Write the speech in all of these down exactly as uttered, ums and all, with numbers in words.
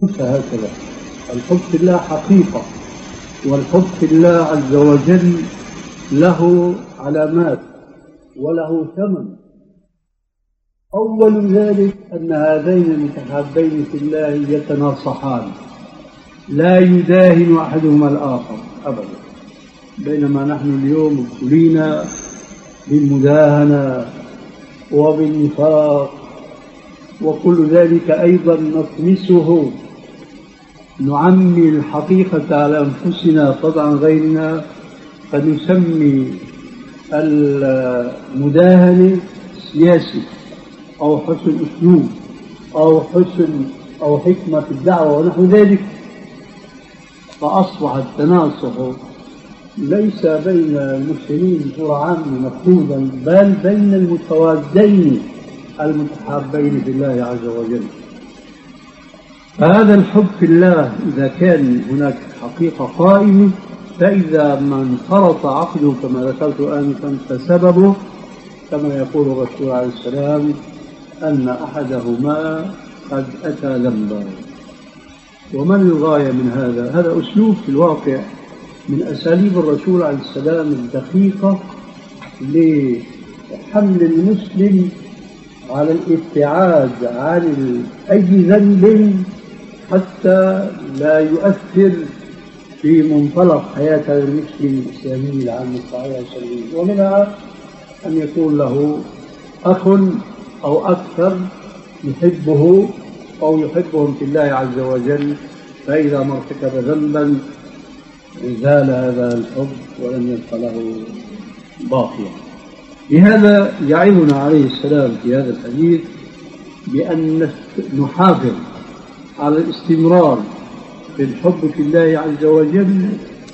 فهكذا الحب في الله حقيقة، والحب في الله عز وجل له علامات وله ثمن. أول ذلك أن هذين المتحابين في الله يتناصحان، لا يداهن أحدهما الآخر أبدا، بينما نحن اليوم ابتلينا بالمداهنة وبالنفاق وكل ذلك أيضا نطمسه، نعمي الحقيقة على أنفسنا فضلا عن غيرنا، فنسمي المداهنة سياسي أو حسن أسلوب أو حسن أو حكمة في الدعوة ونحو ذلك. فأصبح التناصح ليس بين المسلمين بصورة عامة مفروضا، بل بين المتوازين المتحابين في الله عز وجل. فهذا الحب في الله إذا كان هناك حقيقة قائمة، فإذا ما انفرط عقله كما ذكرت آنفا فسببه كما يقول الرسول عليه السلام أن أحدهما قد أتى ذنبا. وما الغاية من هذا؟ هذا أسلوب في الواقع من أساليب الرسول عليه السلام الدقيقة لحمل المسلم على الابتعاد عن أي ذنب حتى لا يؤثر في منطلق حياة هذا المسلم الإسلامي العام الصحيح السليم. ومنها أن يكون له أخ أو أكثر يحبه أو يحبهم في الله عز وجل، فإذا ما ارتكب ذنبا زال هذا الحب ولم يبق له باقيا. لهذا يعظنا عليه السلام في هذا الحديث بأن نحافظ على الاستمرار في الحب في الله عز وجل،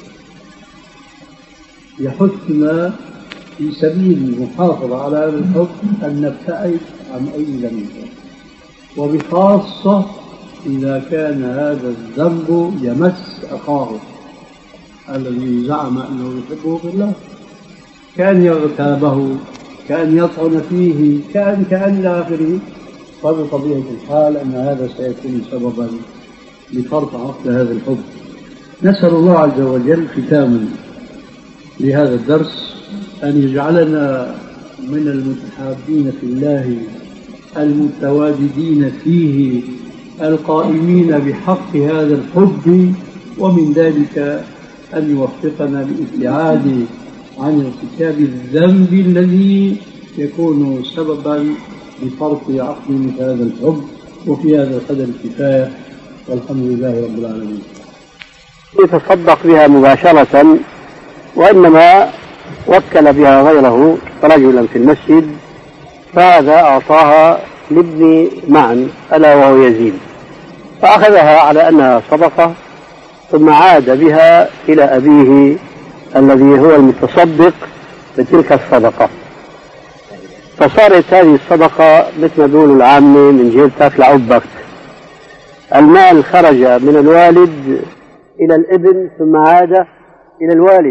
يحثنا في سبيل المحافظة على هذا الحب أن نبتعد عن أي ذنب، وبخاصة إذا كان هذا الذنب يمس أخاه الذي زعم أنه يحبه في الله، كان يغتابه، كان يطعن فيه، كان كأن آخره. فبطبيعة الحال أن هذا سيكون سببا لفرط عقل هذا الحب. نسأل الله عز وجل ختاما لهذا الدرس أن يجعلنا من المتحابين في الله المتواجدين فيه القائمين بحق هذا الحب، ومن ذلك أن يوفقنا للابتعاد عن ارتكاب الذنب الذي يكون سببا لفرط عقل في هذا الحب. وفي هذا القدر الكفاية، والحمد لله رب العالمين. يتصدق بها مباشرة، وإنما وكل بها غيره رجلا في المسجد، فهذا أعطاها لابن معن ألا وهو يزيد، فأخذها على أنها صدقة، ثم عاد بها إلى أبيه الذي هو المتصدق بتلك الصدقة، فصارت هذه الصدقة مثل ما بيقولوا العامة من جيبتك لعبك. المال خرج من الوالد إلى الابن ثم عاد إلى الوالد،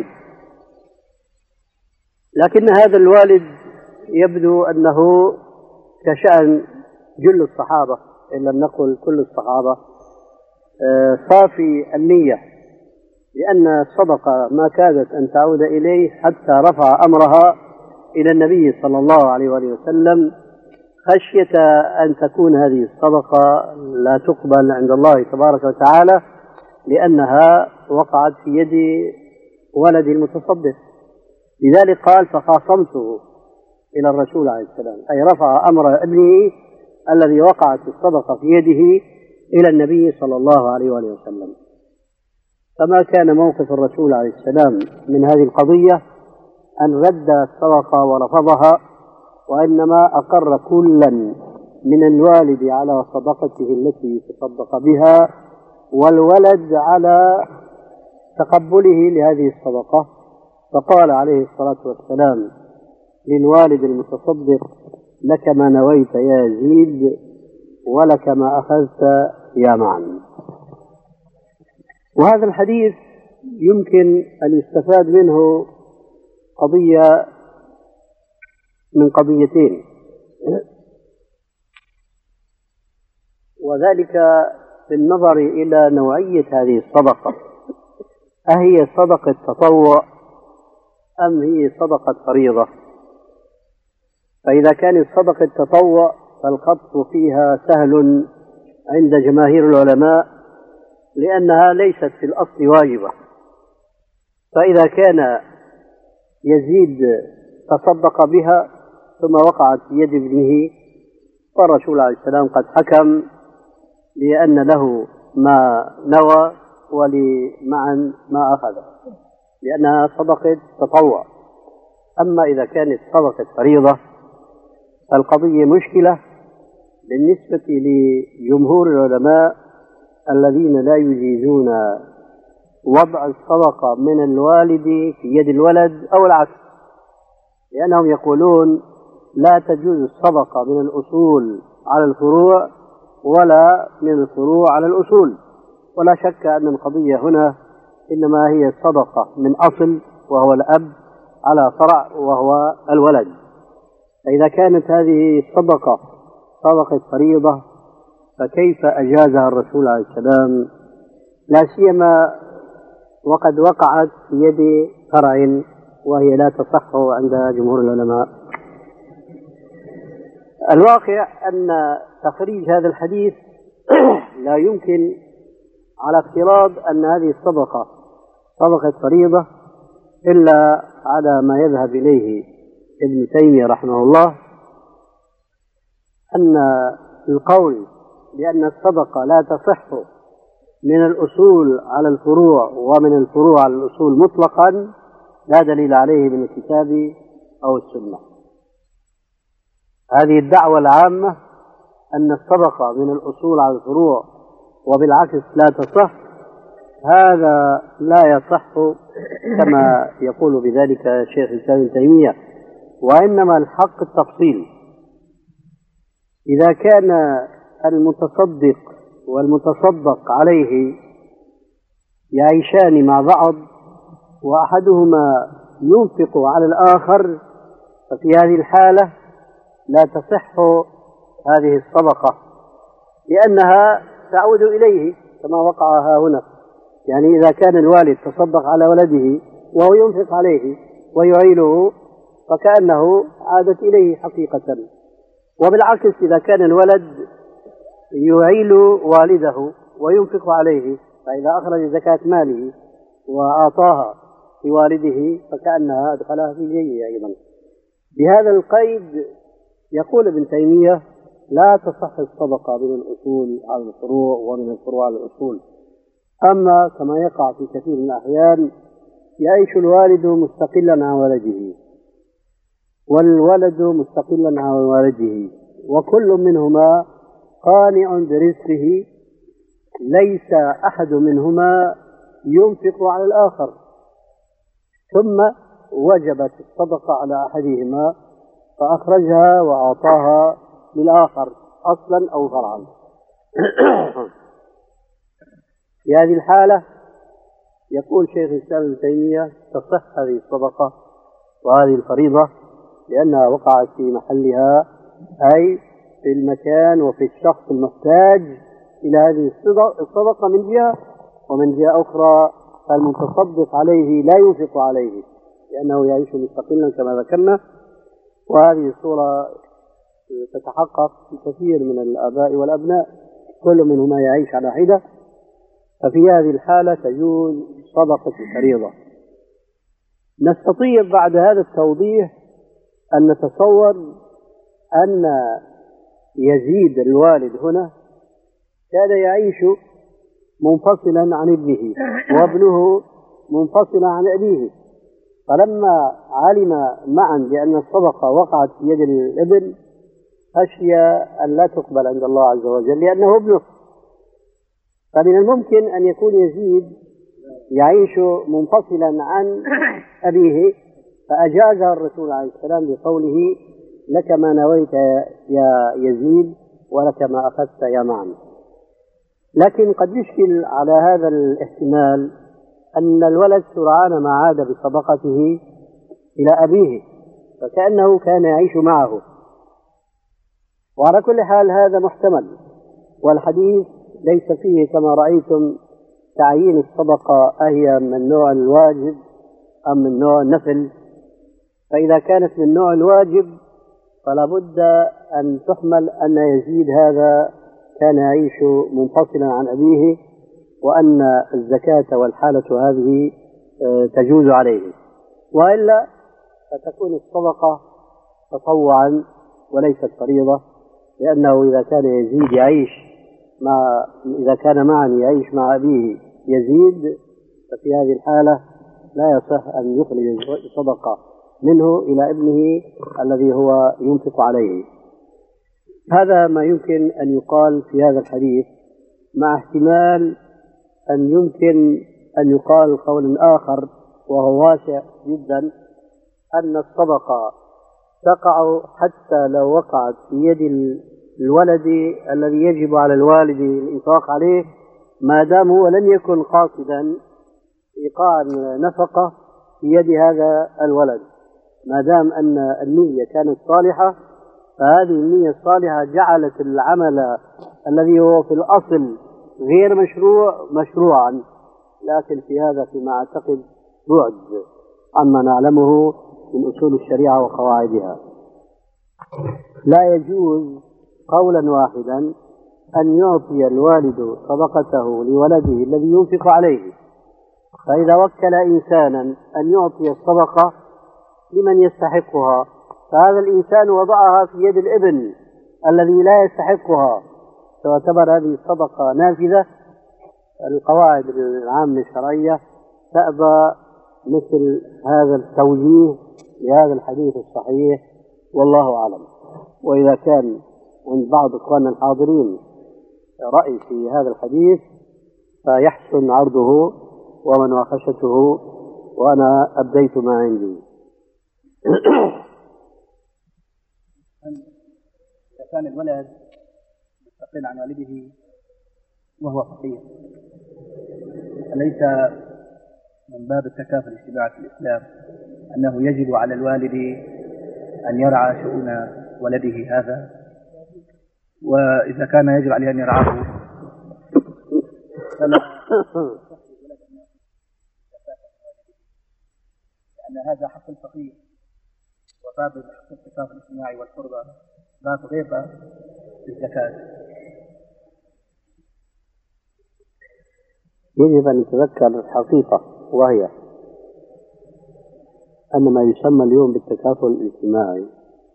لكن هذا الوالد يبدو أنه كشأن جل الصحابة إن لم نقل كل الصحابة صافي النية، لأن الصدقة ما كادت أن تعود إليه حتى رفع أمرها إلى النبي صلى الله عليه وسلم، خشية أن تكون هذه الصدقة لا تقبل عند الله تبارك وتعالى، لأنها وقعت في يد ولد المتصدق. لذلك قال فخاصمته إلى الرسول عليه السلام، أي رفع أمر ابنه الذي وقعت الصدقة في يده إلى النبي صلى الله عليه وسلم. فما كان موقف الرسول عليه السلام من هذه القضية أن رد الصدقة ورفضها، وإنما أقر كلا من الوالد على صدقته التي تصدق بها، والولد على تقبله لهذه الصدقة. فقال عليه الصلاة والسلام للوالد المتصدق لك ما نويت يا يزيد ولك ما أخذت يا معن. وهذا الحديث يمكن أن يستفاد منه قضية من قضيتين، وذلك بالنظر إلى نوعية هذه الصدقة، أهي صدقة تطوع أم هي صدقة فريضة؟ فإذا كانت صدقة تطوع فالقبض فيها سهل عند جماهير العلماء لأنها ليست في الأصل واجبة. فإذا كان يزيد تصدق بها ثم وقعت في يد ابنه فالرسول عليه السلام قد حكم لأن له ما نوى ولمعا ما أخذ لأنها صدقة تطوع. أما إذا كانت صدقة فريضة فالقضية مشكلة بالنسبة لجمهور العلماء الذين لا يجيزون وضع الصدقة من الوالد في يد الولد أو العكس، لأنهم يقولون لا تجوز الصدقة من الأصول على الفروع ولا من الفروع على الأصول. ولا شك أن القضية هنا إنما هي صدقة من أصل وهو الأب على فرع وهو الولد. فإذا كانت هذه الصدقة صدقة فريضة فكيف أجازها الرسول عليه السلام، لا سيما وقد وقعت في يد فرع وهي لا تصح عند جمهور العلماء. الواقع أن تخريج هذا الحديث لا يمكن على افتراض أن هذه الصدقة صدقة فريضة إلا على ما يذهب إليه ابن تيمية رحمه الله، أن القول بأن الصدقة لا تصح من الأصول على الفروع ومن الفروع على الأصول مطلقا لا دليل عليه من الكتاب أو السنة. هذه الدعوة العامة أن الصدقة من الأصول على الفروع وبالعكس لا تصح، هذا لا يصح كما يقول بذلك شيخ الإسلام ابن تيمية، وإنما الحق التفصيل. إذا كان المتصدق والمتصدق عليه يعيشان مع بعض وأحدهما ينفق على الآخر ففي هذه الحالة لا تصح هذه الصدقة لأنها تعود إليه كما وقع ها هنا. يعني إذا كان الوالد تصدق على ولده وهو ينفق عليه ويعيله فكأنه عادت إليه حقيقة. وبالعكس إذا كان الولد يعيل والده وينفق عليه فإذا أخرج زكاة ماله وأعطاها لوالده فكأنها أدخلها في جيبه أيضا. بهذا القيد يقول ابن تيمية لا تصح الصدقة من الأصول على الفروع ومن الفروع على الأصول. أما كما يقع في كثير من الأحيان يعيش الوالد مستقلا عن ولده والولد مستقلا عن والده وكل منهما قانع برزقه، ليس أحد منهما ينفق على الآخر، ثم وجبت الصدقة على أحدهما فأخرجها وأعطاها للآخر أصلا أو فرعا. في هذه الحالة يقول شيخ الإسلام ابن تيمية تصح هذه الصدقة وهذه الفريضة لأنها وقعت في محلها، أي في المكان وفي الشخص المحتاج إلى هذه الصدقة من جهة، ومن جهة أخرى المتصدق عليه لا ينفق عليه لأنه يعيش مستقلا كما ذكرنا. وهذه الصورة تتحقق في كثير من الآباء والأبناء كل منهما يعيش على حدة، ففي هذه الحالة تجوز صدقة الفريضة. نستطيع بعد هذا التوضيح أن نتصور أن يزيد الوالد هنا كان يعيش منفصلا عن ابنه وابنه منفصلا عن أبيه، فلما علم معا بأن الصدقة وقعت في يد الابن خشي أن لا تقبل عند الله عز وجل لأنه ابنه. فمن الممكن أن يكون يزيد يعيش منفصلا عن أبيه فأجازها الرسول عليه السلام بقوله لك ما نويت يا يزيد ولك ما أخذت يا معن. لكن قد يشكل على هذا الاحتمال أن الولد سرعان ما عاد بصدقته إلى أبيه فكأنه كان يعيش معه، وعلى كل حال هذا محتمل، والحديث ليس فيه كما رأيتم تعيين الصدقة أهي من نوع الواجب أم من نوع النفل. فإذا كانت من نوع الواجب فلا بد أن تحمل أن يزيد هذا كان يعيش منفصلا عن أبيه، وأن الزكاة والحالة هذه تجوز عليه، وإلا فتكون الصدقة تطوعا وليست فريضة، لأنه إذا كان يزيد يعيش مع إذا كان معا يعيش مع أبيه يزيد، ففي هذه الحالة لا يصح أن يخرج صدقة منه إلى ابنه الذي هو ينفق عليه. هذا ما يمكن أن يقال في هذا الحديث، مع احتمال أن يمكن أن يقال قول آخر وهو واسع جدا، أن الصدقة تقع حتى لو وقعت في يد الولد الذي يجب على الوالد الإنفاق عليه، ما دام هو لم يكن قاصدا إيقاع نفقة في يد هذا الولد، ما دام أن النية كانت صالحة، فهذه النية الصالحة جعلت العمل الذي هو في الأصل غير مشروع مشروعا. لكن في هذا فيما أعتقد بعد عما نعلمه من أصول الشريعة وقواعدها. لا يجوز قولا واحدا أن يعطي الوالد صدقته لولده الذي ينفق عليه، فإذا وكل إنسانا أن يعطي الصدقة لمن يستحقها، فهذا الإنسان وضعها في يد الابن الذي لا يستحقها، تعتبر هذه الصدقة نافذة. القواعد العامة الشرعية تأبى مثل هذا التوجيه لهذا الحديث الصحيح، والله أعلم. وإذا كان عند بعض إخواننا الحاضرين رأي في هذا الحديث فيحسن عرضه ومناقشته، وأنا أبديت ما عندي. إذا كان الولد مستقل عن والده وهو فقير، أليس من باب التكافل الاجتماعي في الإسلام أنه يجب على الوالد أن يرعى شؤون ولده هذا؟ وإذا كان يجب عليه أن يرعاه فلا لأن هذا حق الفقير، وباب حق التكافل الاجتماعي والقربى باب غير الزكاة. يجب أن نتذكر الحقيقة، وهي أن ما يسمى اليوم بالتكافل الاجتماعي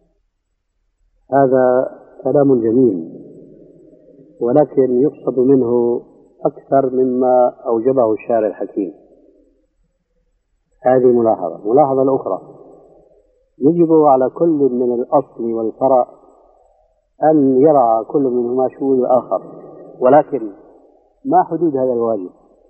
هذا كلام جميل، ولكن يقصد منه أكثر مما أوجبه الشارع الحكيم. هذه ملاحظة. ملاحظة الأخرى، يجب على كل من الأصل والفرع أن يرعى كل منهما شؤون الآخر، ولكن ما حدود هذا الواجب؟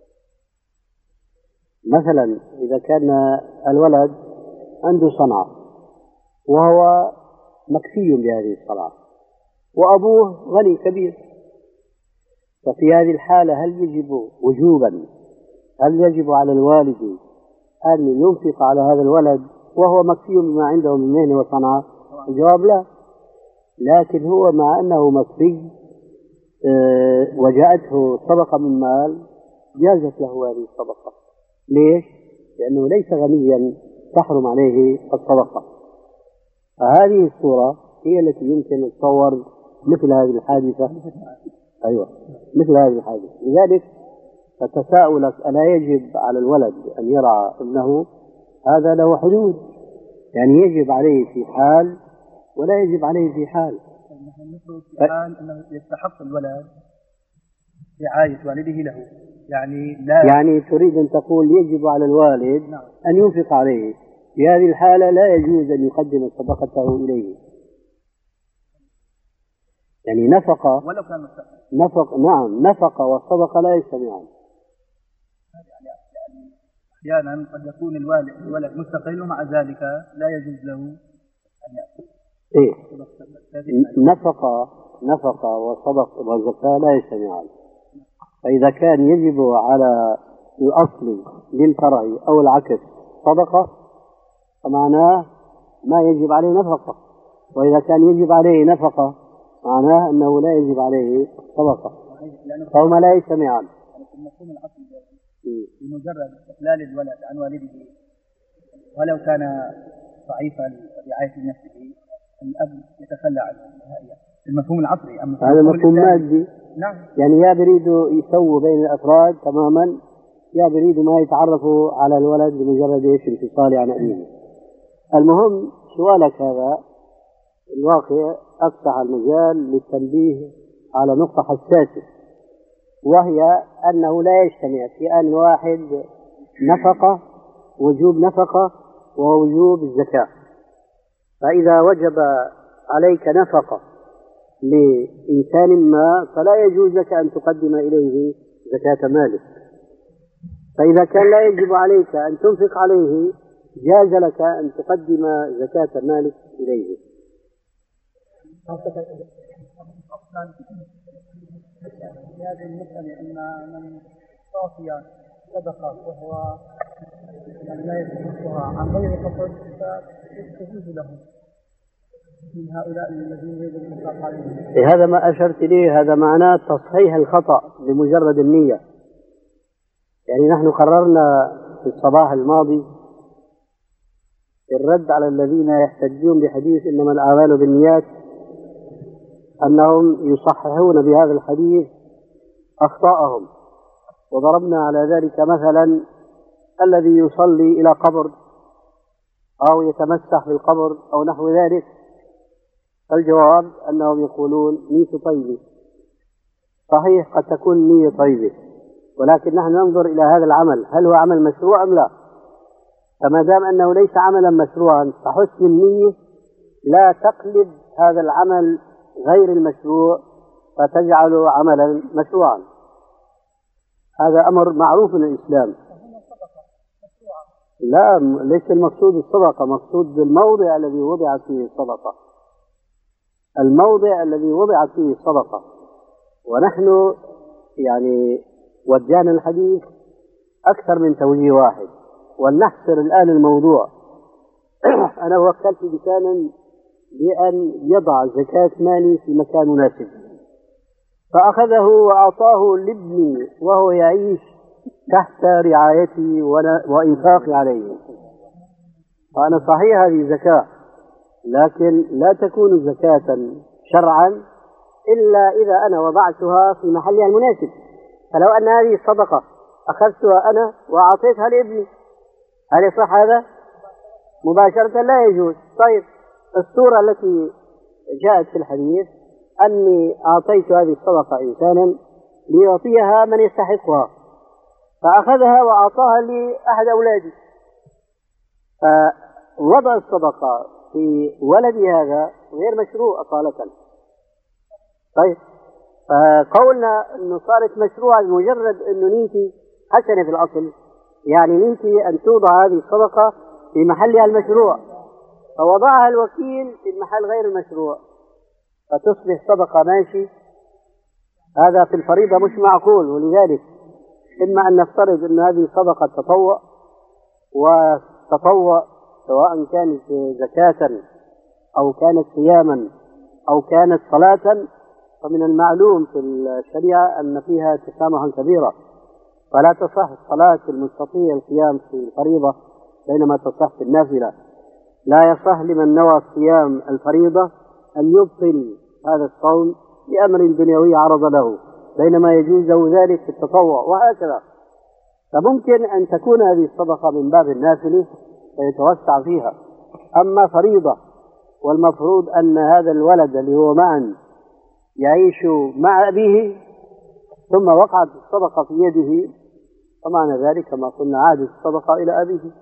مثلا إذا كان الولد عنده صنعة وهو مكفي بهذه الصنعة وأبوه غني كبير، ففي هذه الحالة هل يجب وجوبا هل يجب على الوالد أن ينفق على هذا الولد وهو مكفي بما عنده من مهنة وصنعة؟ الجواب لا. لكن هو مع أنه مكفي أه وجاءته صدقة من مال جازت له هذه الصدقة. ليش؟ لأنه ليس غنيا تحرم عليه الصدقة. فهذه الصورة هي التي يمكن أن تصور مثل هذه الحادثة. أيوة، مثل هذه الحادثة. لذلك فتساؤلك ألا يجب على الولد أن يرعى ابنه، هذا له حدود، يعني يجب عليه في حال ولا يجب عليه في حال. في حال أنه يستحق الولد رعاية والده له، يعني لا يعني تريد أن تقول يجب على الوالد نعم. أن ينفق عليه، في هذه الحالة لا يجوز أن يقدم صدقته إليه. يعني نفقة ولو كان مستقل. نفق نعم نفقة والصدقة لا يجتمعان. يعني أحيانا قد يكون الوالد الولد مستقل ومع ذلك لا يجوز له أن يأكل. إيه؟ نفقة نفقة وصدقة والزكاة لا يجتمعان. فإذا كان يجب على الأصل للفرع أو العكس صدقة فمعناه ما يجب عليه نفقة، وإذا كان يجب عليه نفقة معناه أنه لا يجب عليه صدقة. قوم لا يجتمعان. يعني في المفهوم الأصلي بمجرد استقلال الولد عن والده ولو كان ضعيف رعاية نفسه الأب يتخلى عنه نهائيا في المفهوم العصري. أما هذا مفهوم مادي. نعم. يعني يا بريدوا يسووا بين الأفراد تماما، يا بريدوا ما يتعرفوا على الولد بمجرد ايش انفصال عن أبيه. المهم سؤالك هذا الواقع أفتح المجال للتنبيه على نقطة حساسة، وهي أنه لا يجتمع في آن واحد نفقة، وجوب نفقة ووجوب الزكاة. فإذا وجب عليك نفقة لإنسان ما فلا يجوز لك أن تقدم إليه زكاة مالك. فإذا كان لا يجب عليك أن تنفق عليه جاز لك أن تقدم زكاة مالك إليه. في هذه المسألة أن من صافي صدقة وهو لا يستحقها عن غير قصد فتجوز له من هؤلاء الذين يجب الإنفاق عليهم. هذا ما أشرت إليه، هذا معناه تصحيح الخطأ بمجرد النية. يعني نحن قررنا في الصباح الماضي الرد على الذين يحتجون بحديث إنما الأعمال بالنيات، أنهم يصححون بهذا الحديث أخطاءهم، وضربنا على ذلك مثلا الذي يصلي إلى قبر أو يتمسح بالقبر أو نحو ذلك. الجواب أنهم يقولون نية طيبة. صحيح قد تكون نية طيبة، ولكن نحن ننظر إلى هذا العمل هل هو عمل مشروع أم لا. فما دام أنه ليس عملا مشروعا فحسن النية لا تقلب هذا العمل غير المشروع فتجعله عملا مشروعا. هذا أمر معروف من الإسلام. لا، ليس المقصود الصدقة، مقصود الموضع الذي وضعت فيه الصدقة، الموضع الذي وضعت فيه الصدقة. ونحن يعني وجهنا الحديث أكثر من توجيه واحد، ولنحصر الآن الموضوع. أنا وكلت بكان بأن يضع زكاة مالي في مكان مناسب، فأخذه وأعطاه لابني وهو يعيش تحت رعايتي وإنفاقي عليه. فأنا صحيح هذه زكاة، لكن لا تكون زكاة شرعا إلا إذا أنا وضعتها في محلها المناسب. فلو أن هذه الصدقة أخذتها أنا وأعطيتها لابني هل يصح هذا؟ مباشرة لا يجوز. طيب الصورة التي جاءت في الحديث أني أعطيت هذه الصدقة إنسانا ليعطيها من يستحقها، فأخذها وأعطاها لأحد أولادي، فوضع الصدقة في ولدي هذا غير مشروع أصالة. طيب فقولنا أنه صارت مشروعة بمجرد أنه نيتي حسنة في الأصل، يعني نيتي أن توضع هذه الصدقة في محلها المشروع، فوضعها الوكيل في المحل غير المشروع فتصبح صدقة ماشي. هذا في الفريضة مش معقول. ولذلك إما أن نفترض أن هذه صدقة تطوع، وتطوع سواء كانت زكاة أو كانت صياما أو كانت صلاة، فمن المعلوم في الشريعة أن فيها تسامحا كبيرا، فلا تصح صلاة المستطيع القيام في الفريضة بينما تصح في النافلة. لا يصح لمن نوى صيام الفريضة أن يبطل هذا الصوم بأمر دنيوي عرض له، بينما يجوز له ذلك في التطوع، وهكذا. فممكن أن تكون هذه الصدقة من باب النافلة فيتوسع فيها. أما فريضة والمفروض أن هذا الولد اللي هو معا يعيش مع أبيه ثم وقعت الصدقة في يده، فمعنى ذلك كما قلنا عادت الصدقة إلى أبيه.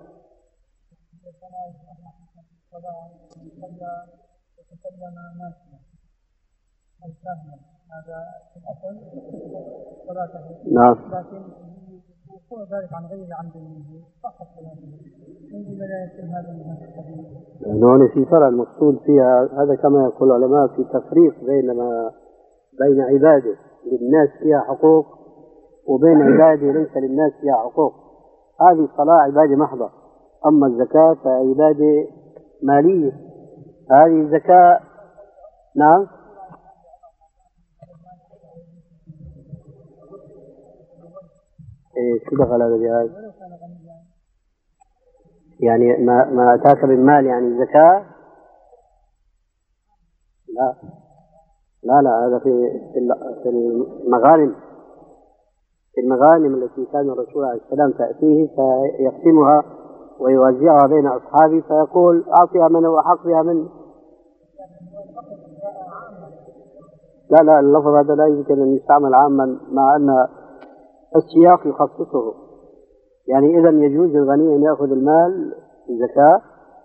نعم. لكن يكون ذلك عن غير عمد منه فقط عندما لا يتم هذا الحديث. هون في فرع المقصود فيها هذا كما يقول العلماء في تفريق بين ما بين عباده للناس فيها حقوق وبين عباده ليس للناس فيها حقوق. هذه الصلاة عبادة محضة، أما الزكاة فعبادة مالية. هذه الزكاة. نعم. إيه شو دخل هذا الجهاز؟ يعني ما ما أتاك بالمال يعني زكاة؟ لا لا لا هذا في في المغانم، في المغانم التي كان الرسول عليه السلام تأتيه فيقسمها ويوزعها بين أصحابه فيقول أعطيها من هو أحق بها منه. لا لا اللفظ هذا لا يمكن أن يستعمل عاما مع أن السياق يخصصه. يعني إذا يجوز للغني أن يأخذ المال الزكاة؟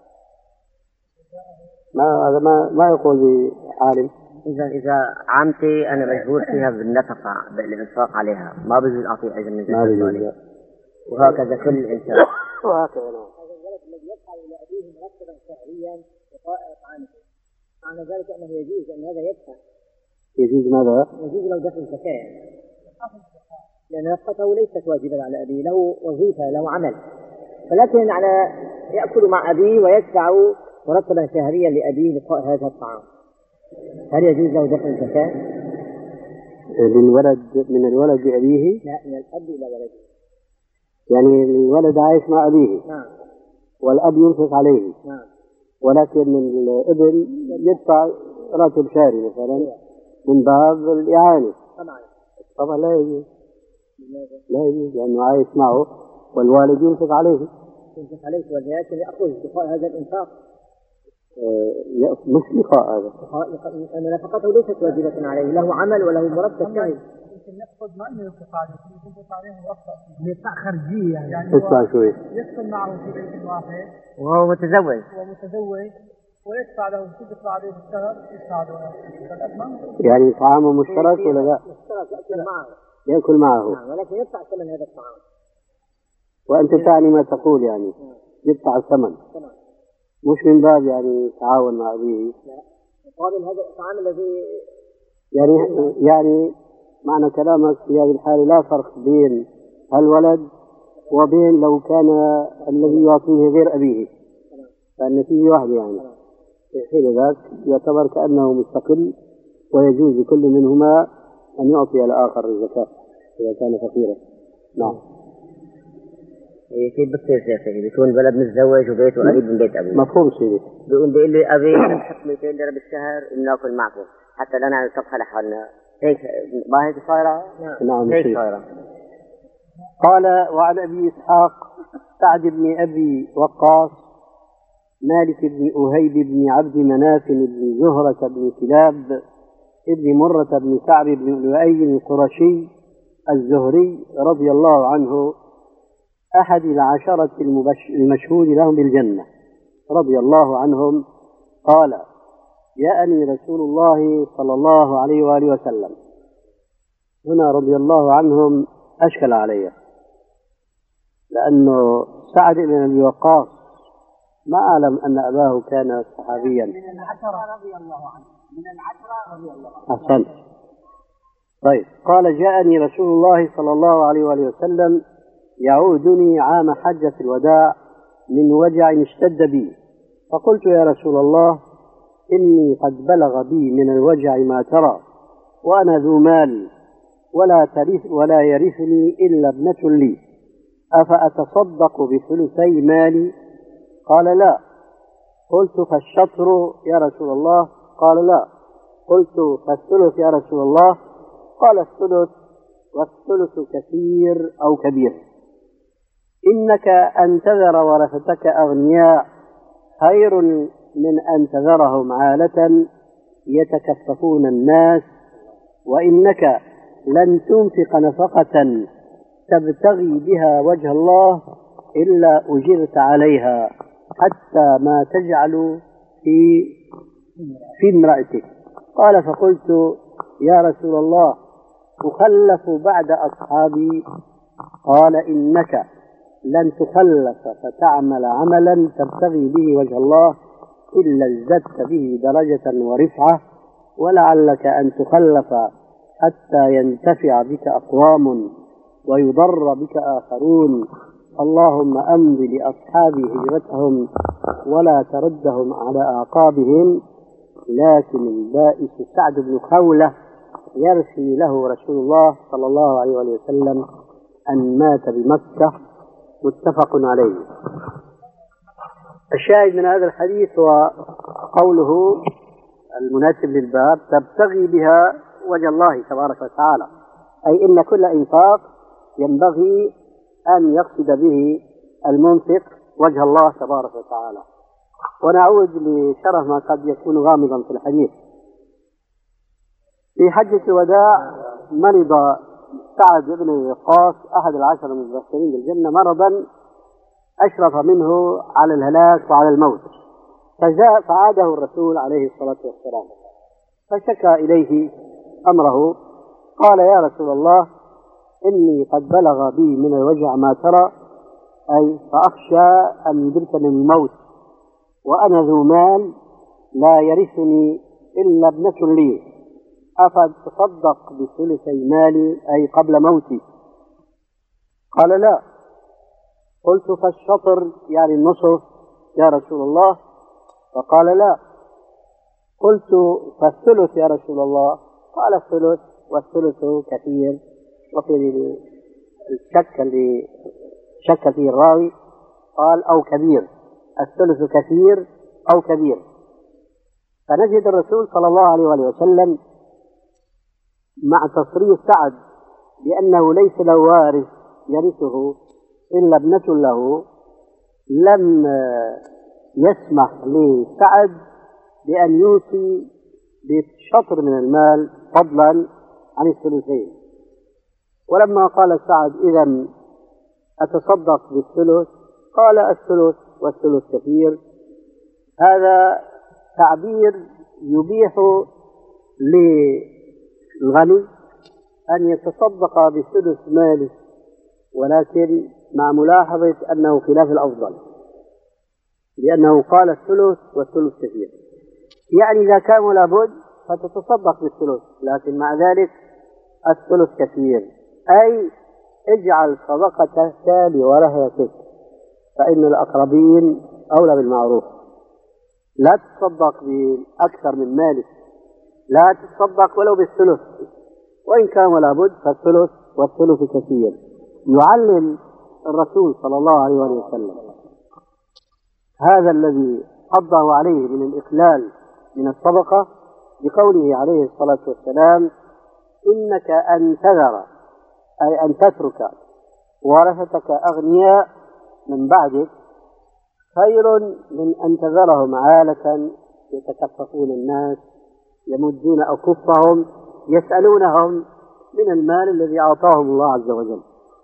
ما هذا ما ما يقول بعالم. إذا إذا عامتي أنا مجبور فيها بالنفقة بالإنفاق عليها ما بجوز أعطي أجر من زكاة، وهكذا كل إنسان. وهكذا هذا الولد الذي يدفع إلى أبيه مرتبا شهريا إطعامه، معنى ذلك أنه يجوز أن هذا يدفع. يجوز ماذا؟ يجوز له دفع الزكاة، لأن نفقته ليست واجبة على أبيه، له وظيفة له عمل، ولكن على يأكل مع أبيه ويدفع مرتبا شهريا لأبيه لقاء هذا الطعام. هل يجوز له دفع الزكاة؟ للولد من الولد لأبيه؟ لا، من الأب إلى ولده. يعني الولد عايش مع أبيه. نعم. والأب ينفق عليه. نعم. ولكن الابن يدفع راتب شهري مثلا من باب الإعانة. طبعا. طبعا لا يجوز. لا يجوز لأنه عايش معه والوالد ينفق عليه. ينفق عليه ولكن يأخذ لقاء هذا الإنفاق. آه مش لقاء هذا. أن نفقته ليست واجبة عليه، له عمل وله مرتب شهري. يمكن يأخذ ما إنه ينفق عليه، ينفق عليه مرتب. يدفع خرجية يعني. يعني اسمع شوي. يسكن معه في بيت واحد. وهو متزوج. وهو متزوج ويدفع له يدفع عليه بالشهر يساعده. يعني طعامه مشترك ولا لا؟ مشترك يأكل معه. يأكل معه. نعم، ولكن يدفع ثمن هذا الطعام. وأنت تعني ما تقول يعني يدفع الثمن. طبعا. مش من باب يعني تعاون مع أبيه. لا، مقابل هذا الطعام الذي يعني يعني معنى كلامك في هذه الحالة لا فرق بين الولد وبين لو كان الذي يعطيه غير أبيه، فالنتيجة واحدة يعني. حين ذاك يعتبر كأنه مستقل ويجوز لكل منهما أن يعطي الآخر الزكاة إذا كان فقيرا. نعم. كيف بتصير شيخي؟ بيكون بلد متزوج وبيته قريب من بيت أبيه. مفهوم سيدي. بيقول بيقول لي أبي نحط مئتين درهم بالشهر وبناكل معكم حتى لا نعمل طبخة لحالنا. هيك ما هيك صايرة؟ نعم هيك صايرة. قال وعن أبي إسحاق سعد بن أبي وقاص مالك بن أهيب بن عبد مناف بن زهرة بن كلاب ابن مرة بن كعب بن لؤي القرشي الزهري رضي الله عنه أحد العشرة المشهود لهم بالجنة رضي الله عنهم قال جاءني رسول الله صلى الله عليه وآله وسلم. هنا رضي الله عنهم أشكل علي لأنه سعد بن أبي وقاص ما أعلم أن أباه كان صحابيا. من العشرة رضي الله عنه. من العشرة رضي الله عنه. أحسنت. طيب قال جاءني رسول الله صلى الله عليه وآله وسلم يعودني عام حجة الوداع من وجع اشتد بي، فقلت يا رسول الله إني قد بلغ بي من الوجع ما ترى وأنا ذو مال ولا ترث ولا يرثني إلا ابنة لي، أفأتصدق بثلثي مالي؟ قال لا. قلت فالشطر يا رسول الله؟ قال لا. قلت فالثلث يا رسول الله؟ قال الثلث، والثلث كثير أو كبير. إنك أن تذر ورثتك أغنياء خير من أن تذرهم عالة يتكففون الناس، وإنك لن تنفق نفقة تبتغي بها وجه الله إلا أجرت عليها حتى ما تجعل في في امرأتك. قال فقلت يا رسول الله أخلف بعد أصحابي؟ قال إنك لن تخلف فتعمل عملا تبتغي به وجه الله إلا ازددت به درجة ورفعة، ولعلك أن تخلف حتى ينتفع بك أقوام ويضر بك آخرون. اللهم أمض لأصحابي هجرتهم ولا تردهم على أعقابهم. لكن البائس سعد بن خولة يرثي له رسول الله صلى الله عليه وسلم أن مات بمكة متفق عليه. الشاهد من هذا الحديث هو قوله المناسب للباب: تبتغي بها وجه الله تبارك وتعالى، أي إن كل إنفاق ينبغي أن يقصد به المنفق وجه الله تبارك وتعالى. ونعود لشرح ما قد يكون غامضا في الحديث. في حجة الوداع مرض سعد بن وقاص أحد العشر المبشرين بالجنة مرضا أشرف منه على الهلاك وعلى الموت، فجاء فعاده الرسول عليه الصلاة والسلام فشكى إليه أمره، قال: يا رسول الله، إني قد بلغ بي من الوجع ما ترى، أي فأخشى أن يدركني الموت وأنا ذو مال لا يرثني إلا ابنة لي، أفتصدق بثلثي مالي أي قبل موتي؟ قال: لا. قلت: فالشطر يعني النصف يا رسول الله؟ فقال: لا. قلت: فالثلث يا رسول الله؟ قال: الثلث، والثلث كثير. وفي الشك اللي شك فيه الراوي قال: أو كبير، الثلث كثير أو كبير. فنجد الرسول صلى الله عليه وسلم مع تصريح سعد بأنه ليس له وارث يرثه إلا ابنة له، لم يسمح لسعد بأن يوصي بشطر من المال فضلا عن الثلثين. ولما قال سعد: إذن أتصدق بالثلث؟ قال: الثلث، والثلث كثير. هذا تعبير يبيح للغني أن يتصدق بثلث ماله، ولكن مع ملاحظة أنه خلاف الأفضل، لأنه قال الثلث والثلث كثير، يعني إذا كان لابد فتتصدق بالثلث، لكن مع ذلك الثلث كثير، أي اجعل صدقتك لورثتك، فإن الأقربين أولى بالمعروف. لا تصدق بأكثر من مالك، لا تصدق ولو بالثلث، وإن كان ولا بد فالثلث والثلث كثير. يعلم الرسول صلى الله عليه وسلم هذا الذي حضه عليه من الإخلال من الصدقة بقوله عليه الصلاة والسلام: إنك أن تذر، أي أن تترك ورثتك أغنياء من بعدك خير من أن تذرهم عالة يتكففون الناس، يمدون أكفهم، يسألونهم من المال الذي أعطاهم الله عز وجل.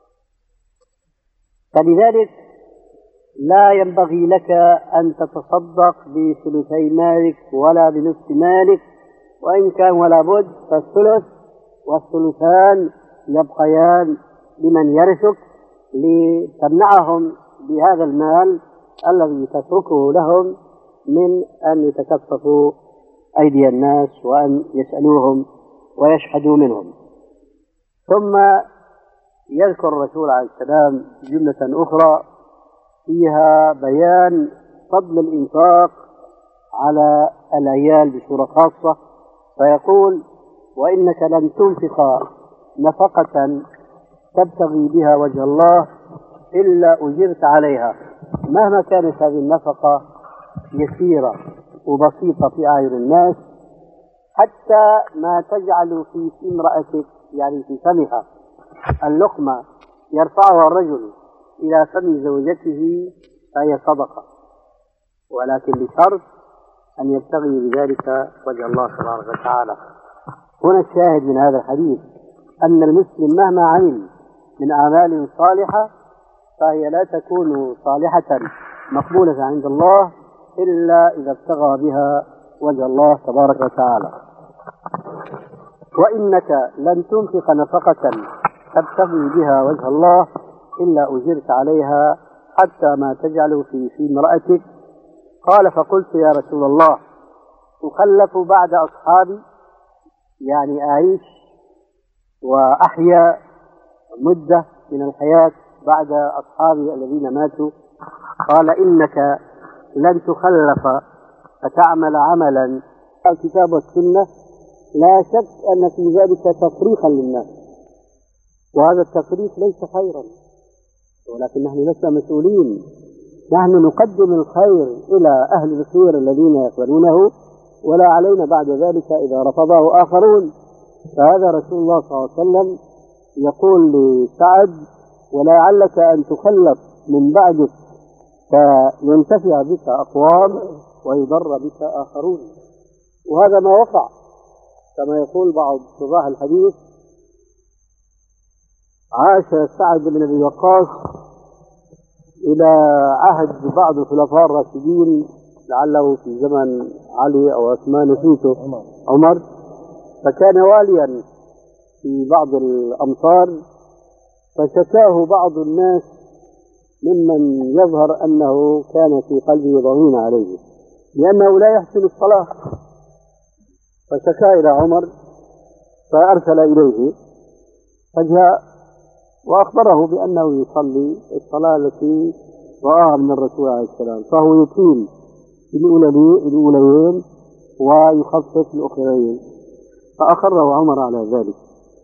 فلذلك لا ينبغي لك أن تتصدق بثلثي مالك ولا بنصف مالك، وإن كان ولا بد فالثلث والثلثان يبقيان لمن يرثك لتمنعهم بهذا المال الذي تتركه لهم من أن يتكففوا أيدي الناس وأن يسألوهم ويشحدوا منهم. ثم يذكر الرسول عليه السلام جملة أخرى فيها بيان فضل الإنفاق على العيال بصورة خاصة، فيقول: وإنك لن تنفق نفقة تبتغي بها وجه الله إلا أجرت عليها، مهما كانت هذه النفقة يسيرة وبسيطة في أعين الناس، حتى ما تجعل في امرأتك، يعني في فمها، اللقمة يرفعها الرجل إلى فم زوجته فهي صدقة، ولكن بشرط أن يبتغي بذلك وجه الله تبارك وتعالى. هنا الشاهد من هذا الحديث أن المسلم مهما عمل من أعمال صالحة فهي لا تكون صالحة مقبولة عند الله إلا إذا ابتغى بها وجه الله تبارك وتعالى. وإنك لن تنفق نفقة تبتغي بها وجه الله إلا أجرت عليها حتى ما تجعل في في امرأتك. قال: فقلت: يا رسول الله، أخلف بعد أصحابي، يعني أعيش وأحيا مدة من الحياة بعد أصحابي الذين ماتوا؟ قال: إنك لن تخلف فتعمل عملا الكتاب والسنة، لا شك أن في ذلك تفريخا للناس، وهذا التفريط ليس خيرا، ولكن نحن لسنا مسؤولين، نحن نقدم الخير إلى أهل الخير الذين يقبلونه، ولا علينا بعد ذلك إذا رفضه آخرون. فهذا رسول الله صلى الله عليه وسلم يقول لسعد: ولعلك أن تخلف من بعدك فينتفع بك أقوام ويضر بك آخرون. وهذا ما وقع كما يقول بعض شراح الحديث: عاش سعد بن أبي وقاص إلى عهد بعض الخلفاء الراشدين، لعله في زمن علي أو عثمان نسيته، عمر، فكان واليا في بعض الأمصار، فشكاه بعض الناس ممن يظهر أنه كان في قلبه ضغين عليه لأنه لا يحسن الصلاة، فشكا إلى عمر فأرسل إليه، فجاء وأخبره بأنه يصلي الصلاة التي رآها من الرسول عليه السلام، فهو يطيل الأوليين ويخفف الأخرين، فأقره عمر على ذلك.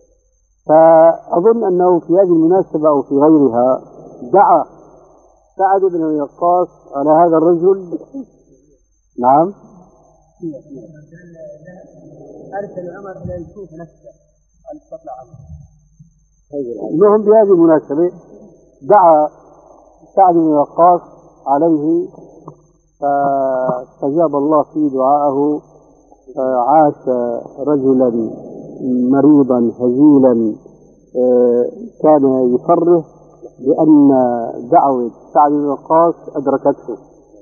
فأظن أنه في هذه المناسبة أو في غيرها دعا سعد بن أبي وقاص على هذا الرجل. نعم، أرسل عمر إلى الكوفة نفسه أن تطلع عمر. المهم بهذه المناسبة دعا سعد بن وقاص عليه، فاستجاب الله في دعائه، فعاش رجلا مريضا هزيلا كان يصرح بأن دعوة سعد بن وقاص أدركته.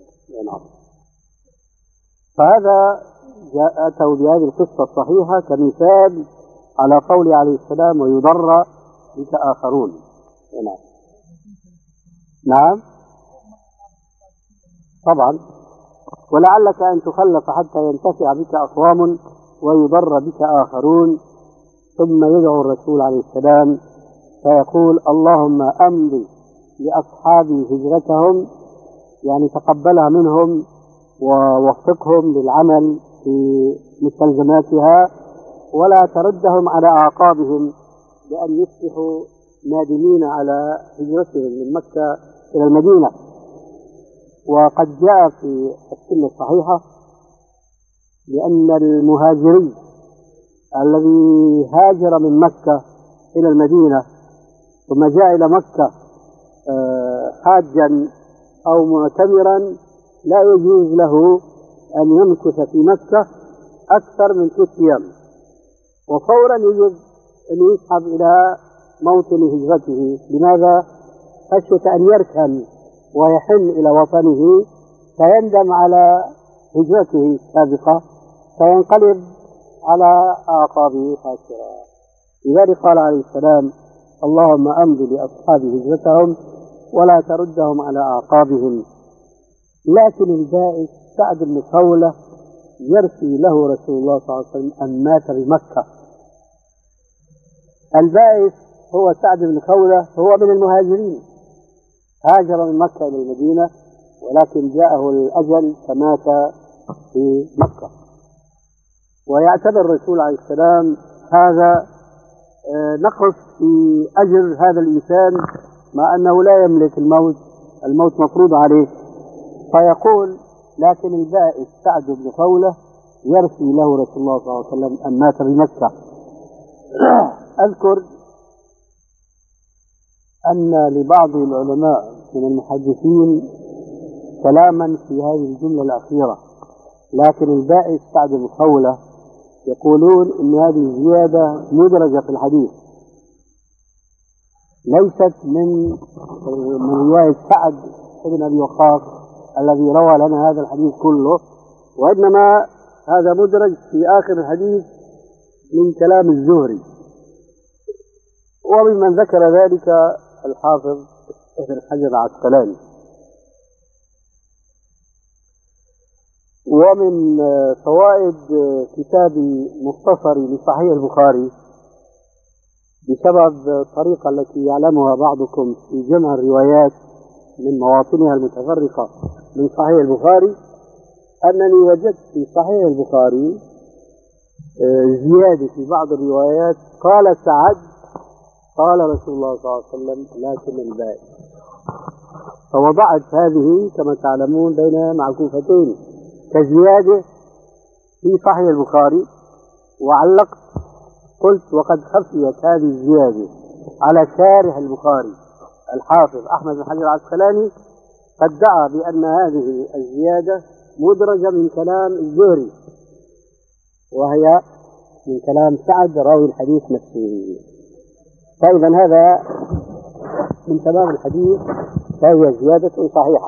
فهذا أتوا بهذه القصة الصحيحة كمثال على قول عليه السلام: ويضر بك آخرون. نعم نعم طبعا، ولعلك أن تخلف حتى ينتفع بك أقوام ويضر بك آخرون. ثم يدعو الرسول عليه السلام فيقول: اللهم أمضي لأصحابي هجرتهم، يعني تقبلها منهم ووفقهم للعمل في مستلزماتها، ولا تردهم على أعقابهم بأن يصبحوا نادمين على هجرتهم من مكة إلى المدينة. وقد جاء في السنة الصحيحة بأن المهاجرين الذي هاجر من مكة إلى المدينة ثم جاء إلى مكة حاجا أو معتمرا لا يجوز له أن يمكث في مكة أكثر من ثلاث أيام، وفورا يجب أن يسحب إلى موطن هجرته. لماذا؟ خشية أن يركن ويحن إلى وطنه فيندم على هجرته السابقة فينقلب على أعقابه خاسرا. لذلك قال عليه السلام: اللهم أمض لأصحاب هجرتهم ولا تردهم على أعقابهم. لكن البائس سعد بن خولة يرثي له رسول الله صلى الله عليه وسلم أن مات بمكة. البائس هو سعد بن خولة، هو من المهاجرين، هاجر من مكة إلى المدينة، ولكن جاءه الأجل فمات في مكة. ويعتبر الرسول عليه السلام هذا نقص في أجر هذا الإنسان، مع أنه لا يملك الموت، الموت مفروض عليه، فيقول: لكن البائس سعد بن خولة يرثي له رسول الله صلى الله عليه وسلم أن مات بمكة. أذكر أن لبعض العلماء من المحدثين كلاما في هذه الجملة الأخيرة، لكن البائس سعد بن خولة يقولون أن هذه الزيادة مدرجة في الحديث، ليست من من رواية سعد بن أبي وقاص الذي روى لنا هذا الحديث كله، وإنما هذا مدرج في آخر الحديث من كلام الزهري. وممن ذكر ذلك الحافظ ابن حجر العسقلاني. ومن فوائد كتاب مختصر لصحيح البخاري بسبب الطريقة التي يعلمها بعضكم في جمع الروايات من مواطنها المتفرقة من صحيح البخاري، أنني وجدت في صحيح البخاري زيادة في بعض الروايات: قال سعد قال رسول الله صلى الله عليه وسلم لكن البائس. فوضعت هذه كما تعلمون بين معكوفتين كزيادة في صحيح البخاري، وعلقت قلت وقد خفيت هذه الزيادة على شارح البخاري الحافظ أحمد بن حجر العسقلاني، قد دعا بأن هذه الزيادة مدرجة من كلام الزهري، وهي من كلام سعد راوي الحديث نفسه. فإذا هذا من تمام الحديث، فهي زيادة صحيحة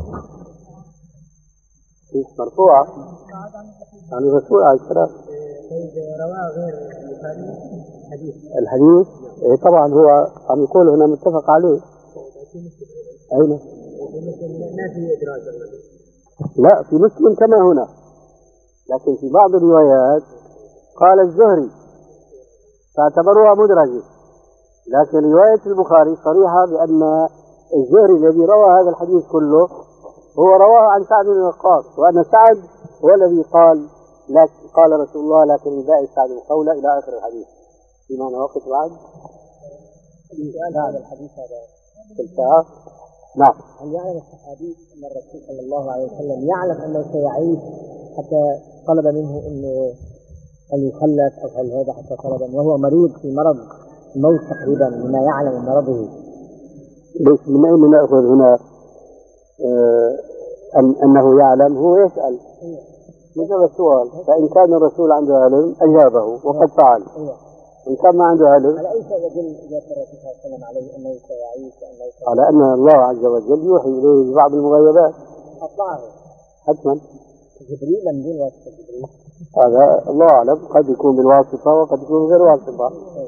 مرفوعة عن الرسول عليه السلام. رواه غير البخاري حديث الحديث إيه طبعا هو عم يقول هنا متفق عليه. أين؟ ما في إدراج. لا في مسلم كما هنا، لكن في بعض الروايات قال الزهري فاعتبروها مدرجة، لكن رواية البخاري صريحة بأن الزهري الذي روى هذا الحديث كله هو رواه عن سعد بن وقاص، وأن سعد هو الذي قال لكن قال رسول الله لكن البائس سعد بن خولة إلى آخر الحديث. في معنى وقت بعد سؤال هذا الحديث هذا تلتها. نعم. هل يعلم الصحابي أن الرسول صلى الله عليه وسلم يعلم أنه سيعيش حتى طلب منه أنه هل يخلف أو هل هذا حتى طلب وهو مريض في مرض موت تقريبا مما يعلم من مرضه؟ بس من أين نأخذ هنا آه أن أنه يعلم؟ هو يسأل مجرد سؤال، فإن كان الرسول عنده علم أجابه وقد فعل، إن كان ما عنده علم على أي شيء يدل إجابة الرسول صلى الله عليه وسلم عليه أنه سيعيش وأنه سيعيش؟ على أن الله عز وجل يوحي إليه ببعض المغيبات أطلعه حتما جبريل لم يكن واسطة جبريل، هذا الله أعلم، قد يكون بالواسطة وقد يكون غير واسطة.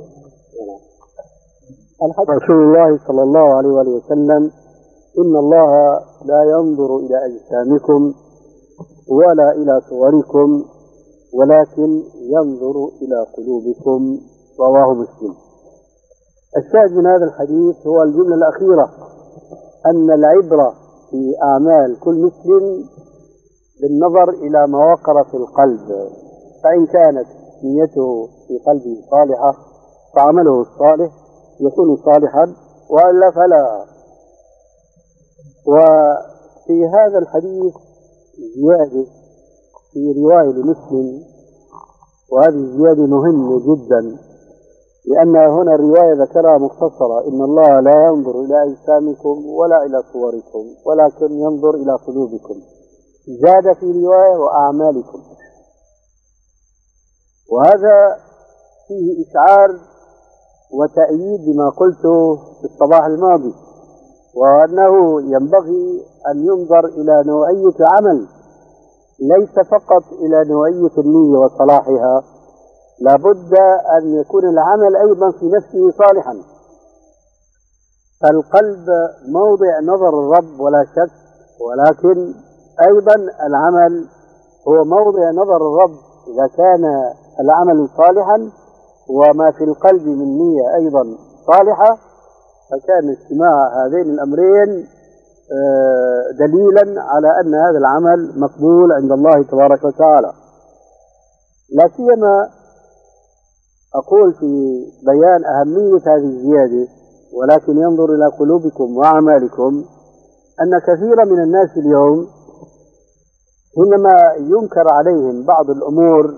رسول الله صلى الله عليه وآله وسلم إن الله لا ينظر إلى أجسامكم ولا إلى صوركم ولكن ينظر إلى قلوبكم، رواه مسلم. الشاهد من هذا الحديث هو الجملة الأخيرة، أن العبرة في أعمال كل مسلم بالنظر إلى ما وقر في القلب، فإن كانت نيته في قلبه صالحة فعمله الصالح يكون صالحا وإلا فلا. وفي هذا الحديث زيادة في رواية لمسلم، وهذه الزيادة مهمة جدا لأن هنا الرواية ذكرها مختصرة، إن الله لا ينظر إلى أجسامكم ولا إلى صوركم ولكن ينظر إلى قلوبكم. زاد في رواية وأعمالكم، وهذا فيه إشعار وتأييد بما قلته في الصباح الماضي، وأنه ينبغي أن ينظر إلى نوعية العمل ليس فقط إلى نوعية النية وصلاحها، لابد أن يكون العمل أيضا في نفسه صالحا. فالقلب موضع نظر الرب ولا شك، ولكن أيضا العمل هو موضع نظر الرب. إذا كان العمل صالحا وما في القلب من نية أيضا صالحة فكان اجتماع هذين الأمرين دليلا على أن هذا العمل مقبول عند الله تبارك وتعالى. لا سيما أقول في بيان أهمية هذه الزيادة ولكن ينظر إلى قلوبكم وأعمالكم، أن كثيرا من الناس اليوم حينما ينكر عليهم بعض الأمور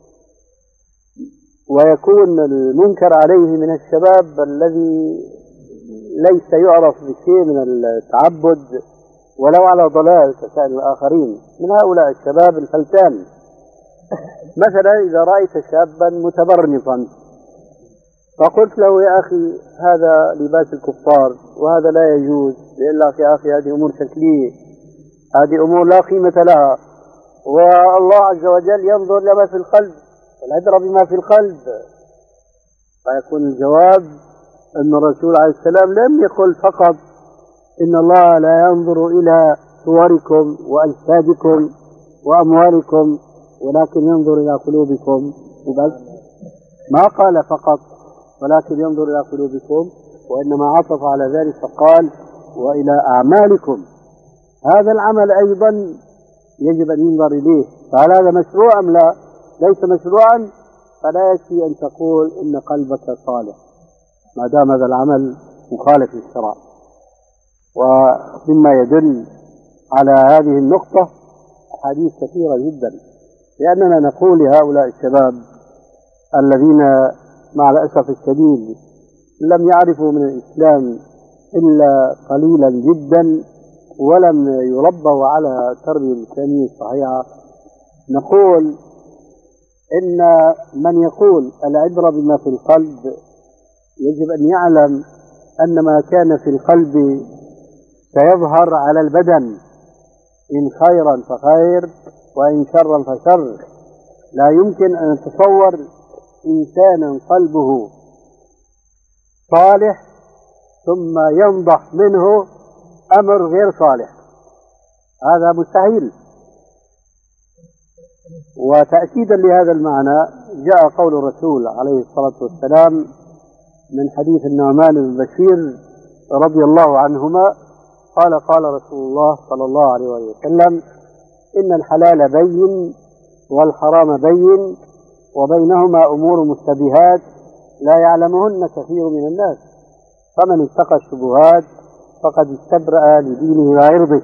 ويكون المنكر عليه من الشباب الذي ليس يعرف بشيء من التعبد ولو على ضلال كسائر الآخرين من هؤلاء الشباب الفلتان. مثلا إذا رأيت شابا متبرمطا فقلت له يا أخي هذا لباس الكفار وهذا لا يجوز، لإلا يا أخي هذه أمور شكلية، هذه أمور لا قيمة لها، والله عز وجل ينظر لما في القلب، العبرة بما في القلب. فيكون الجواب أن الرسول عليه السلام لم يقل فقط إن الله لا ينظر إلى صوركم وأجسادكم وأموالكم ولكن ينظر إلى قلوبكم وبس، ما قال فقط ولكن ينظر إلى قلوبكم، وإنما عطف على ذلك فقال وإلى أعمالكم. هذا العمل أيضا يجب أن ينظر إليه، فهل هذا مشروع أم لا؟ ليس مشروعا فلا يكفي أن تقول إن قلبك صالح، ما دام هذا العمل مخالف للشرع. ومما يدل على هذه النقطة أحاديث كثيرة جدا، لأننا نقول لهؤلاء الشباب الذين مع الأسف الشديد لم يعرفوا من الإسلام إلا قليلا جدا ولم يربوا على التربية الإسلامية الصحيحة، نقول إن من يقول العبرة بما في القلب يجب أن يعلم أن ما كان في القلب سيظهر على البدن، إن خيرا فخير وإن شرا فشر. لا يمكن أن نتصور إنسانا قلبه صالح ثم ينضح منه أمر غير صالح، هذا مستحيل. وتأكيدا لهذا المعنى جاء قول الرسول عليه الصلاة والسلام من حديث النعمان بن بشير رضي الله عنهما قال قال رسول الله صلى الله عليه وسلم: إن الحلال بين والحرام بين وبينهما أمور مشتبهات لا يعلمهن كثير من الناس، فمن اتقى الشبهات فقد استبرأ لدينه وعرضه.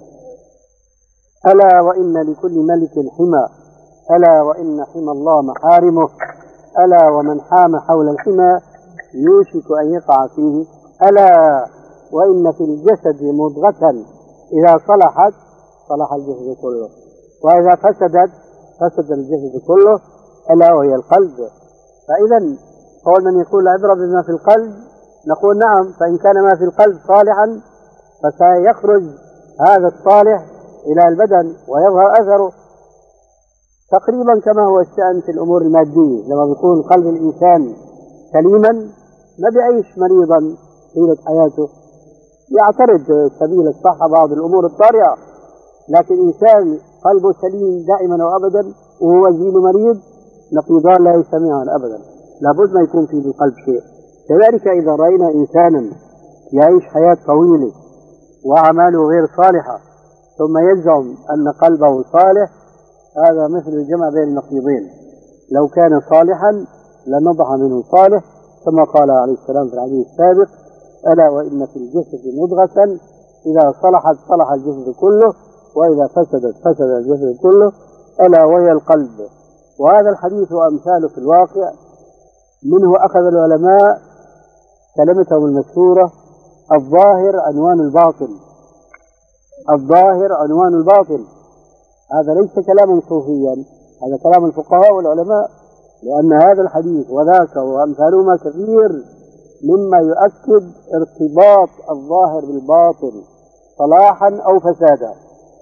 ألا وإن لكل ملك حمى، ألا وإن حمى الله محارمه، ألا ومن حام حول الحمى يوشك أن يقع فيه، ألا وإن في الجسد مضغة إذا صلحت صلح الجسد كله وإذا فسدت فسد الجسد كله، ألا وهي القلب. فإذا قول من يقول العبرة بما في القلب نقول نعم، فإن كان ما في القلب صالحا فسيخرج هذا الصالح إلى البدن ويظهر أثره، تقريبا كما هو الشأن في الأمور المادية. لما بيكون قلب الإنسان سليما ما بيعيش مريضا طيلة حياته، يعترض سبيل الصحة بعض الأمور الطارئة، لكن إنسان قلبه سليم دائما وأبدا وهو زين مريض نقيضان لا يجتمعان أبدا، لابد ما يكون في القلب شيء. كذلك إذا رأينا إنسانا يعيش حياة طويلة وأعماله غير صالحة ثم يزعم أن قلبه صالح، هذا مثل الجمع بين النقيضين. لو كان صالحا لنضح منه صالح، كما قال عليه السلام في الحديث السابق: ألا وإن في الجسد مضغة إذا صلحت صلح الجسد كله وإذا فسدت فسد الجسد كله، ألا وهي القلب. وهذا الحديث وأمثاله في الواقع منه أخذ العلماء كلمتهم المشهورة: الظاهر عنوان الباطن. الظاهر عنوان الباطن، هذا ليس كلاما صوفيا، هذا كلام الفقهاء والعلماء، لأن هذا الحديث وذاك وأمثالهما كثير مما يؤكد ارتباط الظاهر بالباطن صلاحا أو فسادا.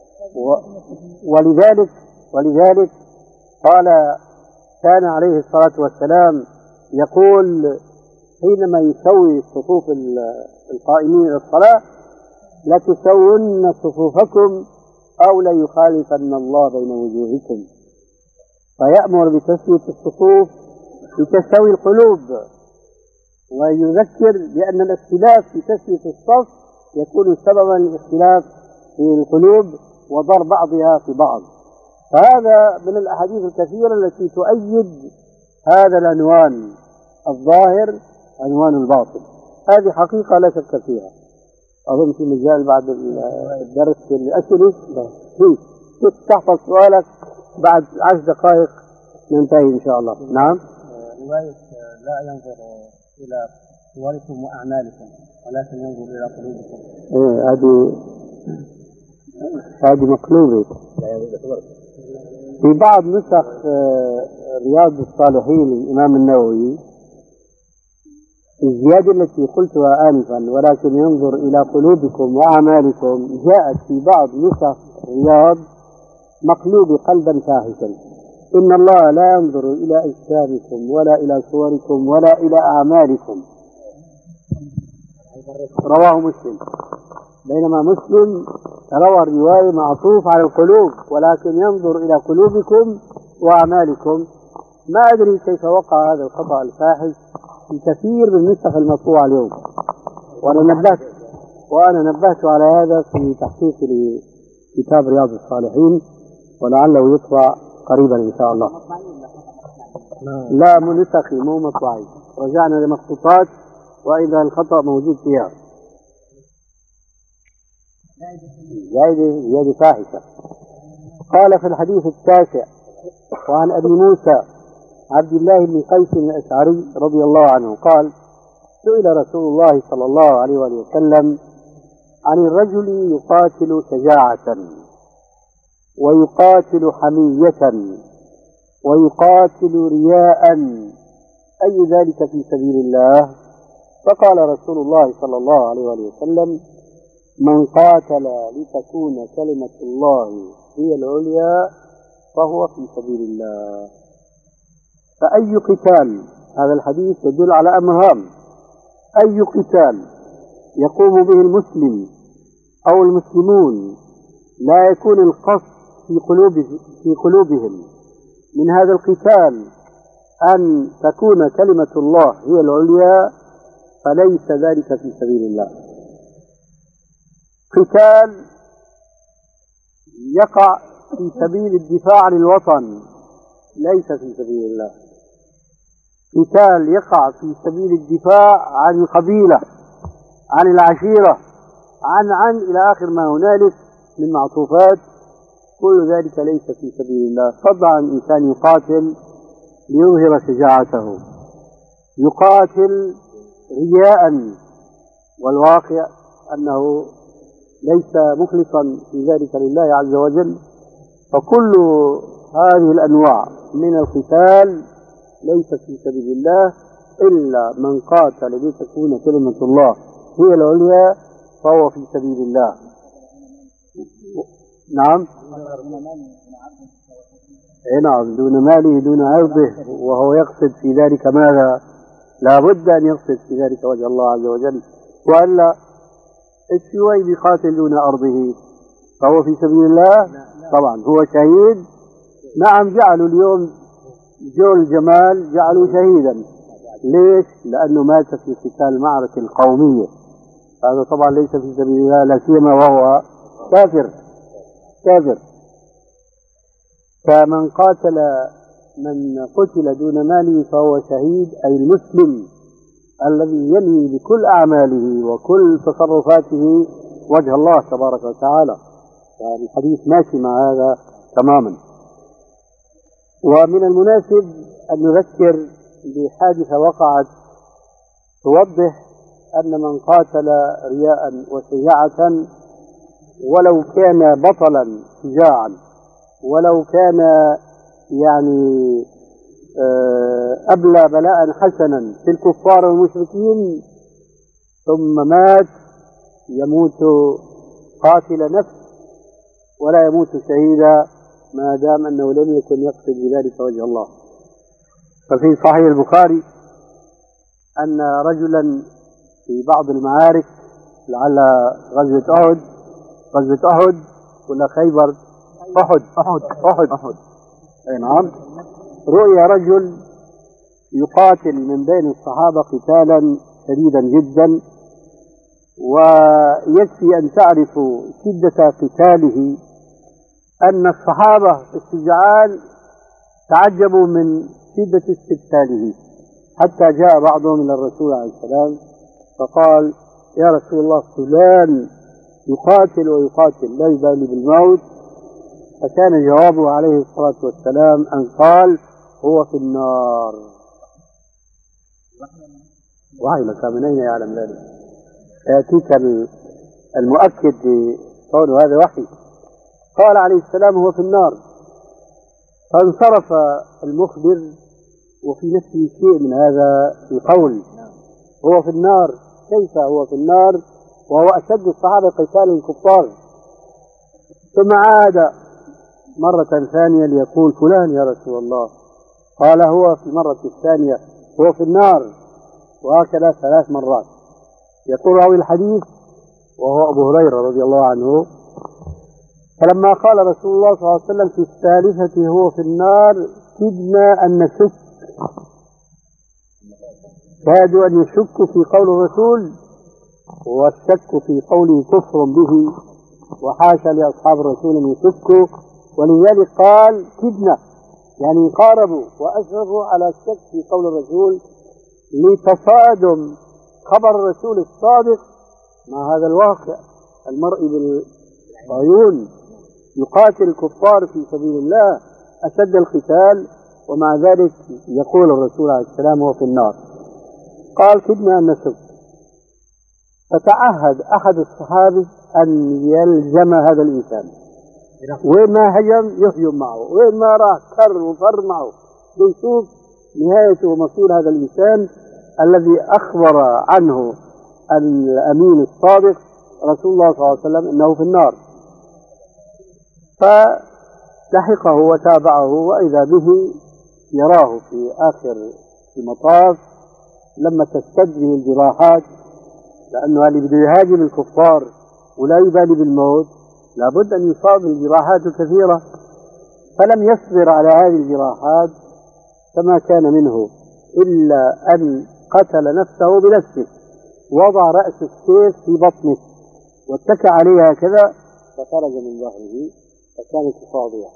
ولذلك ولذلك قال كان عليه الصلاة والسلام يقول حينما يسوي صفوف القائمين إلى الصلاة: لا تسون صفوفكم أو لا يخالفن الله بين وجوهكم. فيأمر بتسوية الصفوف لتستوي القلوب، ويذكر بأن الاختلاف في تسوية الصف يكون سببا للاختلاف في القلوب وضر بعضها في بعض. فهذا من الأحاديث الكثيرة التي تؤيد هذا العنوان: الظاهر عنوان الباطن. هذه حقيقة لا شك فيها. أظن في مجال بعد الدرس الأسئلة كيف تحفظ سؤالك بعد عشر دقائق ننتهي إن شاء الله. نعم. رواية لا ينظر إلى صوركم وأعمالكم ولكن ينظر إلى قلوبكم. إيه هذه هذه مقلوبة. في بعض نسخ رياض الصالحين الإمام النووي الزيادة التي قلتها آنفا ولكن ينظر إلى قلوبكم وأعمالكم جاءت في بعض نسخ رياض مقلوب قلبا فاحشا: إن الله لا ينظر إلى أجسامكم ولا إلى صوركم ولا إلى أعمالكم. رواه مسلم. بينما مسلم روى الرواية معطوف على القلوب ولكن ينظر إلى قلوبكم وأعمالكم. ما أدري كيف وقع هذا الخطأ الفاحش في كثير من النسخ المطبوعة اليوم، وأنا نبهت وأنا نبهت على هذا في تحقيق لكتاب رياض الصالحين، ولعله يطبع قريبا إن شاء الله. لا مو نسخي مو مطبعي، رجعنا لمخطوطات وإذا الخطأ موجود فيها زائدة زيادة فاحشة. قال في الحديث التاسع: وعن أبي موسى عبد الله بن قيس الأشعري رضي الله عنه قال: سئل رسول الله صلى الله عليه وسلم عن الرجل يقاتل شجاعة ويقاتل حمية ويقاتل رياء، أي ذلك في سبيل الله؟ فقال رسول الله صلى الله عليه وسلم: من قاتل لتكون كلمة الله هي العليا فهو في سبيل الله. فأي قتال، هذا الحديث يدل على أمر هام، أي قتال يقوم به المسلم أو المسلمون لا يكون القصد في قلوبهم, في قلوبهم من هذا القتال أن تكون كلمة الله هي العليا فليس ذلك في سبيل الله. قتال يقع في سبيل الدفاع عن الوطن ليس في سبيل الله. قتال يقع في سبيل الدفاع عن القبيلة، عن العشيرة، عن عن إلى آخر ما هنالك من معطوفات، كل ذلك ليس في سبيل الله. طبعا الإنسان يقاتل ليظهر شجاعته، يقاتل رياء، والواقع أنه ليس مخلصا في ذلك لله عز وجل. فكل هذه الأنواع من القتال ليس في سبيل الله، إلا من قاتل لتكون كلمة الله هي العليا فهو في سبيل الله. نعم، نعم، دون ماله دون عرضه، وهو يقصد في ذلك ماذا؟ لا بد أن يقصد في ذلك وجه الله عز وجل، وإلا الشوي بقاتل دون أرضه فهو في سبيل الله. طبعا هو شهيد، نعم. جعلوا اليوم جو الجمال جعلوا شهيدا، ليش؟ لأنه مات في قتال المعركة القومية، هذا طبعا ليس في سبيل الله، لا سيما وهو كافر كافر. فمن قاتل من قتل دون ماله فهو شهيد، أي المسلم الذي ينوي بكل أعماله وكل تصرفاته وجه الله تبارك وتعالى. يعني الحديث ماشي مع هذا تماما. ومن المناسب أن نذكر بحادثة وقعت توضح أن من قاتل رياء وشجاعة ولو كان بطلا شجاعا، ولو كان يعني أبلى بلاء حسنا في الكفار والمشركين، ثم مات، يموت قاتل نفس ولا يموت شهيدا ما دام أنه لم يكن يقصد بذلك وجه الله. ففي صحيح البخاري أن رجلا في بعض المعارك، لعل غزوة أحد غزوة أحد ولا خيبر أحد أحد أحد أحد أي نعم، رؤي رجل يقاتل من بين الصحابة قتالا شديدا جدا، ويكفي أن تعرفوا شدة قتاله أن الصحابة الشجعان تعجبوا من شدة استقتاله، حتى جاء بعضهم إلى الرسول عليه السلام فقال: يا رسول الله، فلان يقاتل ويقاتل لا يبالي بالموت. فكان جوابه عليه الصلاة والسلام أن قال: هو في النار. وعي مكان من أين يعلم ذلك؟ يأتيك المؤكد بقول هذا وحي. قال عليه السلام: هو في النار. فانصرف المخبر وفي نفسه شيء من هذا القول، هو في النار، كيف هو في النار وهو أشد الصحابة قتال الكفار؟ ثم عاد مرة ثانية ليقول: فلان يا رسول الله. قال هو في المرة الثانية هو في النار، وهكذا ثلاث مرات. يقول راوي الحديث وهو أبو هريرة رضي الله عنه: فلما قال رسول الله صلى الله عليه وسلم في الثالثة هو في النار كدنا أن نشك، كادوا أن يشكوا في قول الرسول، والشك في قوله كفر به، وحاشا لأصحاب الرسول أن يشكوا، ولذلك قال كدنا، يعني قاربوا وأشرفوا على الشك في قول الرسول لتصادم خبر الرسول الصادق مع هذا الواقع المرئي بالعيون، يقاتل الكفار في سبيل الله أشد القتال، ومع ذلك يقول الرسول عليه السلام هو في النار. قال كدنا أن نشك، فتعهد أحد الصحابة أن يلزم هذا الإنسان، وين ما هجم يهجم معه، وين ما راح كر وفر معه، ليشوف نهاية ومصير هذا الإنسان الذي أخبر عنه الأمين الصادق رسول الله صلى الله عليه وسلم أنه في النار. فلحقه وتابعه، وإذا به يراه في آخر المطاف لما تشتد به الجراحات، لأنه اللي بده يهاجم الكفار ولا يبالي بالموت لابد أن يصاب بالجراحات الكثيرة، فلم يصبر على هذه الجراحات فما كان منه إلا أن قتل نفسه بنفسه، وضع رأس السيف في بطنه واتكى عليها كذا فخرج من ظهره فكانت فاضية.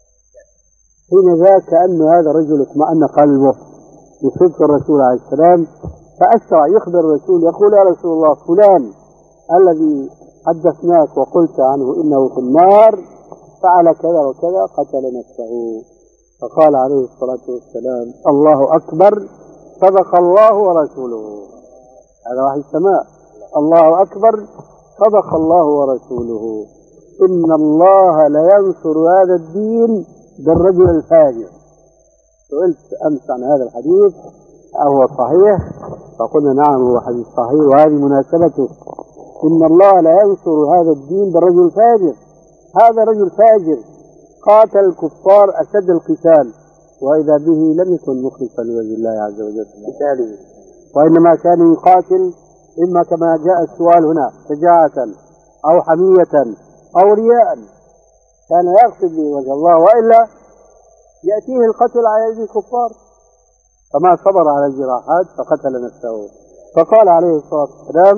حين ذا كأن هذا الرجل اطمأن قلبه بصدق الرسول عليه السلام، فأسرع يخبر الرسول يقول يا رسول الله فلان الذي حدثناك وقلت عنه إنه في النار فعل كذا وكذا قتل نفسه. فقال عليه الصلاة والسلام الله أكبر صدق الله ورسوله. هذا وحي السماء، الله أكبر صدق الله ورسوله، إن الله لينصر هذا الدين بالرجل الفاجر. سئلت أمس عن هذا الحديث أهو صحيح؟ فقلنا نعم هو حديث صحيح، وهذه مناسبته، إن الله لا ينصر هذا الدين بالرجل الفاجر. هذا رجل فاجر قاتل الكفار أشد القتال، وإذا به لم يكن مخلصا لوجه الله عز وجل قتاله، وإنما كان يقاتل إما كما جاء السؤال هنا شجاعة أو حمية أو رياء، كان يقصد به وجه الله، وإلا يأتيه القتل على يد الكفار، فما صبر على الجراحات فقتل نفسه. فقال عليه الصلاة والسلام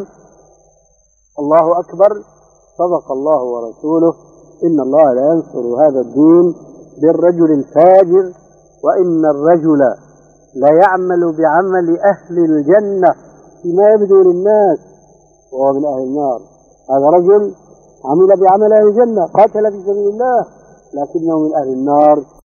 الله أكبر صدق الله ورسوله، إن الله لا ينصر هذا الدين بالرجل الفاجر، وإن الرجل لا يعمل بعمل أهل الجنة فيما يبدو للناس وهو من أهل النار. هذا رجل عمل بعمل أهل الجنة قاتل في سبيل الله لكنه من أهل النار.